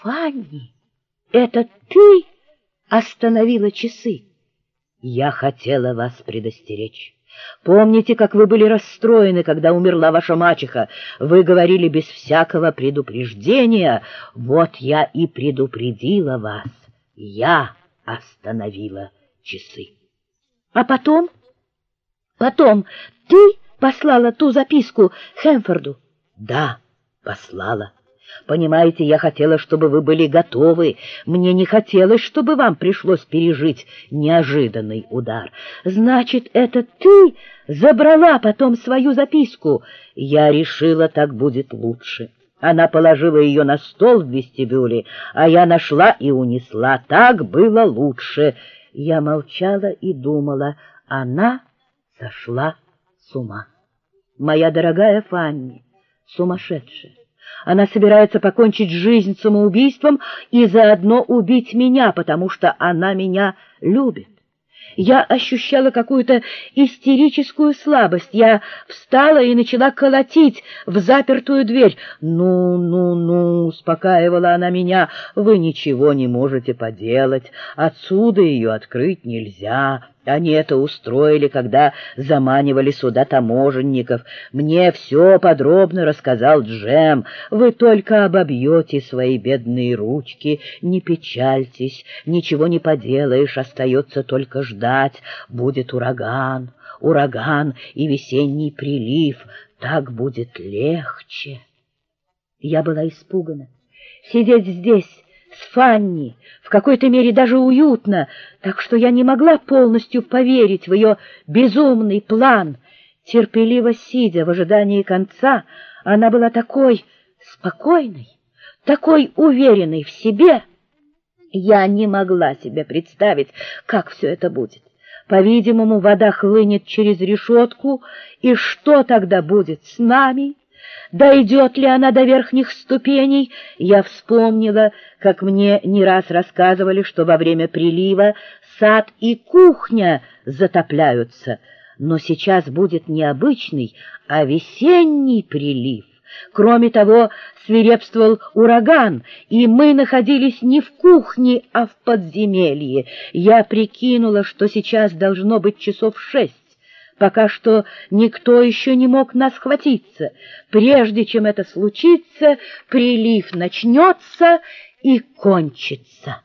Фанни, это ты остановила часы? Я хотела вас предостеречь. Помните, как вы были расстроены, когда умерла ваша мачеха? Вы говорили без всякого предупреждения. Вот я и предупредила вас. Я остановила часы. А потом? Потом ты послала ту записку Хэмфорду? Да, послала. Понимаете, я хотела, чтобы вы были готовы. Мне не хотелось, чтобы вам пришлось пережить неожиданный удар. Значит, это ты забрала потом свою записку? Я решила, так будет лучше. Она положила ее на стол в вестибюле, а я нашла и унесла. Так было лучше. Я молчала и думала, она сошла с ума. Моя дорогая Фанни сумасшедшая. Она собирается покончить жизнь самоубийством и заодно убить меня, потому что она меня любит. Я ощущала какую-то истерическую слабость. Я встала и начала колотить в запертую дверь. «Ну», — успокаивала она меня, — «вы ничего не можете поделать. Отсюда ее открыть нельзя. Они это устроили, когда заманивали сюда таможенников. Мне все подробно рассказал Джем. Вы только обобьете свои бедные ручки. Не печальтесь, ничего не поделаешь, остается только ждать. Будет ураган и весенний прилив. Так будет легче». Я была испугана. Сидеть здесь с Фанни в какой-то мере даже уютно, так что я не могла полностью поверить в ее безумный план. Терпеливо сидя в ожидании конца, она была такой спокойной, такой уверенной в себе. Я не могла себе представить, как все это будет. По-видимому, вода хлынет через решетку, и что тогда будет с нами? Дойдет ли она до верхних ступеней? Я вспомнила, как мне не раз рассказывали, что во время прилива сад и кухня затопляются. Но сейчас будет не обычный, а весенний прилив. Кроме того, свирепствовал ураган, и мы находились не в кухне, а в подземелье. Я прикинула, что сейчас должно быть часов 6. Пока что никто еще не мог нас схватиться. Прежде чем это случится, прилив начнется и кончится.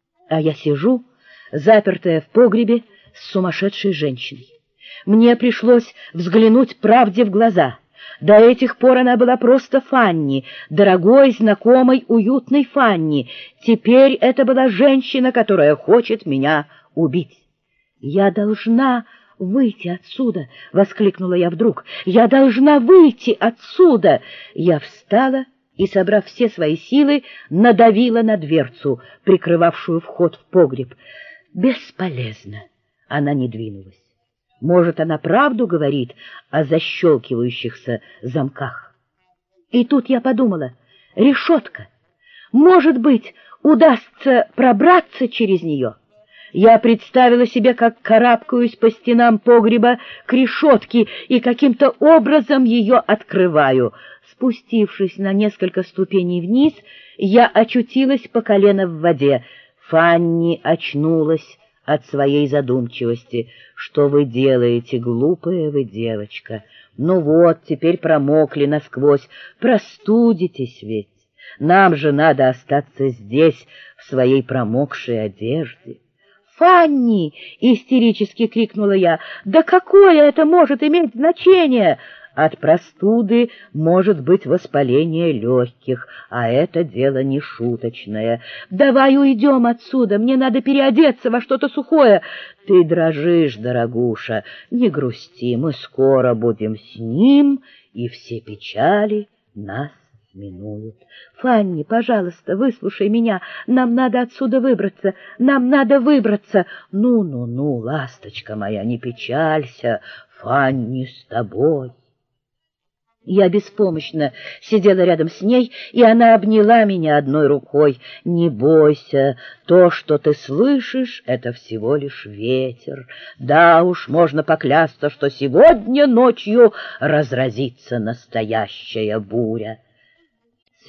А я сижу, запертая в погребе, с сумасшедшей женщиной. Мне пришлось взглянуть правде в глаза. До этих пор она была просто Фанни, дорогой, знакомой, уютной Фанни. Теперь это была женщина, которая хочет меня убить. «Я должна выйти отсюда!» — воскликнула я вдруг. «Я должна выйти отсюда!» Я встала и, собрав все свои силы, надавила на дверцу, прикрывавшую вход в погреб. Бесполезно. Она не двинулась. Может, она правду говорит о защелкивающихся замках? И тут я подумала: решетка. Может быть, удастся пробраться через нее? Я представила себе, как карабкаюсь по стенам погреба к решетке и каким-то образом ее открываю. Спустившись на несколько ступеней вниз, я очутилась по колено в воде. Фанни очнулась от своей задумчивости. «Что вы делаете, глупая вы девочка? Ну вот, теперь промокли насквозь, простудитесь ведь. Нам же надо остаться здесь, в своей промокшей одежде». «Фанни!» — истерически крикнула я. «Да какое это может иметь значение? От простуды может быть воспаление легких, а это дело не шуточное. Давай уйдем отсюда, мне надо переодеться во что-то сухое». «Ты дрожишь, дорогуша, не грусти, мы скоро будем с ним, и все печали нас минуют». «Фанни, пожалуйста, выслушай меня, нам надо отсюда выбраться, нам надо выбраться». «Ну, ласточка моя, не печалься, Фанни с тобой». Я беспомощно сидела рядом с ней, и она обняла меня одной рукой. «Не бойся, то, что ты слышишь, это всего лишь ветер. Да уж, можно поклясться, что сегодня ночью разразится настоящая буря».